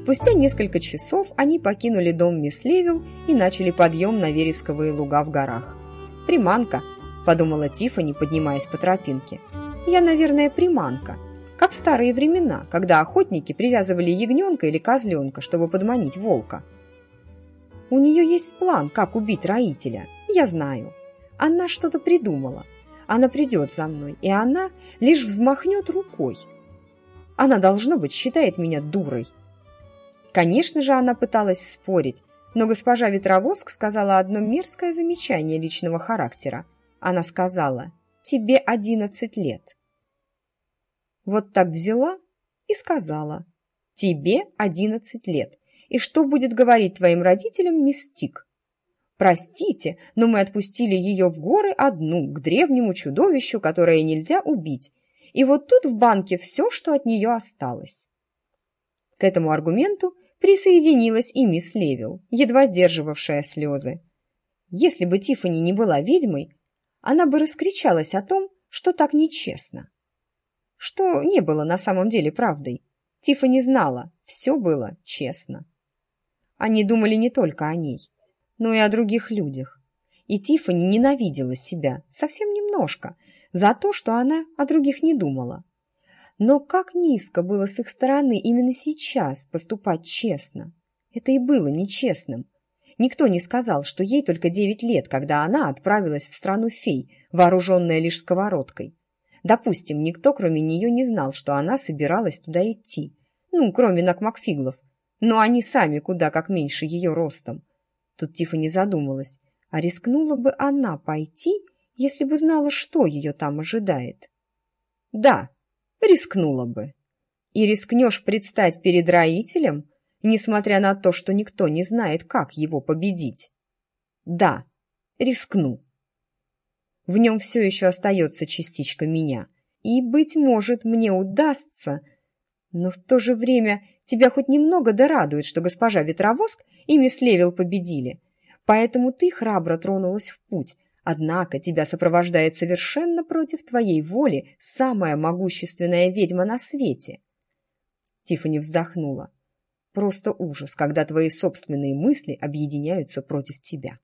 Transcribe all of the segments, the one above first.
Спустя несколько часов они покинули дом мисс Левил и начали подъем на вересковые луга в горах. «Приманка», – подумала Тиффани, поднимаясь по тропинке. «Я, наверное, приманка, как в старые времена, когда охотники привязывали ягненка или козленка, чтобы подманить волка. У нее есть план, как убить Раителя, я знаю. Она что-то придумала. Она придет за мной, и она лишь взмахнет рукой. Она, должно быть, считает меня дурой». Конечно же, она пыталась спорить, но госпожа Ветровоск сказала одно мерзкое замечание личного характера. Она сказала: «Тебе 11 лет». Вот так взяла и сказала: «Тебе 11 лет. И что будет говорить твоим родителям мисс Тик? Простите, но мы отпустили ее в горы одну, к древнему чудовищу, которое нельзя убить. И вот тут в банке все, что от нее осталось». К этому аргументу присоединилась и мисс Левил, едва сдерживавшая слезы. Если бы Тиффани не была ведьмой, она бы раскричалась о том, что так нечестно. Что не было на самом деле правдой. Тиффани знала, все было честно. Они думали не только о ней, но и о других людях. И Тиффани ненавидела себя совсем немножко за то, что она о других не думала. Но как низко было с их стороны именно сейчас поступать честно. Это и было нечестным. Никто не сказал, что ей только 9 лет, когда она отправилась в страну фей, вооруженная лишь сковородкой. Допустим, никто, кроме нее, не знал, что она собиралась туда идти. Ну, кроме Накмакфиглов. Но они сами куда как меньше ее ростом. Тут Тиффани задумалась, а рискнула бы она пойти, если бы знала, что ее там ожидает? Да, рискнула бы. И рискнешь предстать перед Раителем, несмотря на то, что никто не знает, как его победить? Да, рискну. В нем все еще остается частичка меня, и, быть может, мне удастся, но в то же время тебя хоть немного да радует, что госпожа Ветровоск и мисс Левил победили, поэтому ты храбро тронулась в путь. Однако тебя сопровождает совершенно против твоей воли самая могущественная ведьма на свете. Тиффани вздохнула. Просто ужас, когда твои собственные мысли объединяются против тебя.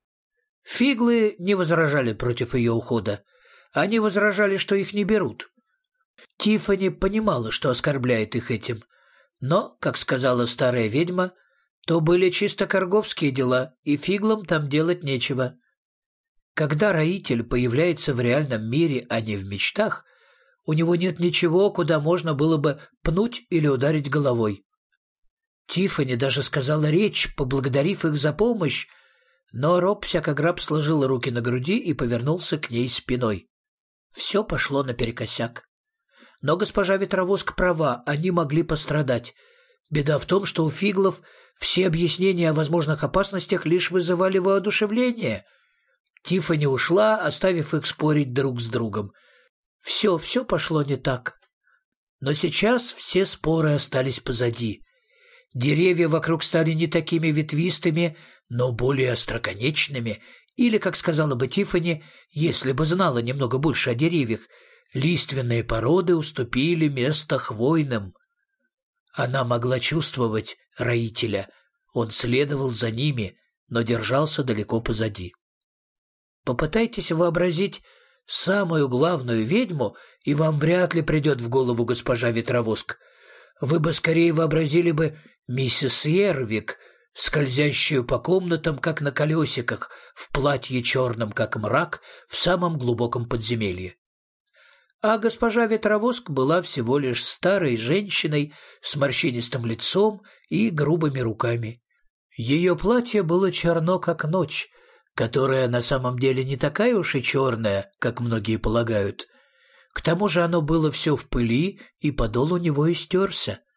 Фиглы не возражали против ее ухода. Они возражали, что их не берут. Тиффани понимала, что оскорбляет их этим. Но, как сказала старая ведьма, то были чисто корговские дела, и фиглам там делать нечего. Когда Раитель появляется в реальном мире, а не в мечтах, у него нет ничего, куда можно было бы пнуть или ударить головой. Тиффани даже сказала речь, поблагодарив их за помощь, но Роб всякограб сложил руки на груди и повернулся к ней спиной. Все пошло наперекосяк. Но госпожа Ветровоск права, они могли пострадать. Беда в том, что у фиглов все объяснения о возможных опасностях лишь вызывали воодушевление. Тиффани ушла, оставив их спорить друг с другом. Все пошло не так. Но сейчас все споры остались позади. Деревья вокруг стали не такими ветвистыми, но более остроконечными, или, как сказала бы Тиффани, если бы знала немного больше о деревьях, лиственные породы уступили место хвойным. Она могла чувствовать Раителя. Он следовал за ними, но держался далеко позади. Попытайтесь вообразить самую главную ведьму, и вам вряд ли придет в голову госпожа Ветровоск. Вы бы скорее вообразили бы миссис Ервик, скользящую по комнатам, как на колесиках, в платье черном, как мрак, в самом глубоком подземелье. А госпожа Ветровоск была всего лишь старой женщиной с морщинистым лицом и грубыми руками. Ее платье было черно, как ночь, которая на самом деле не такая уж и черная, как многие полагают. К тому же оно было все в пыли, и подол у него истерся.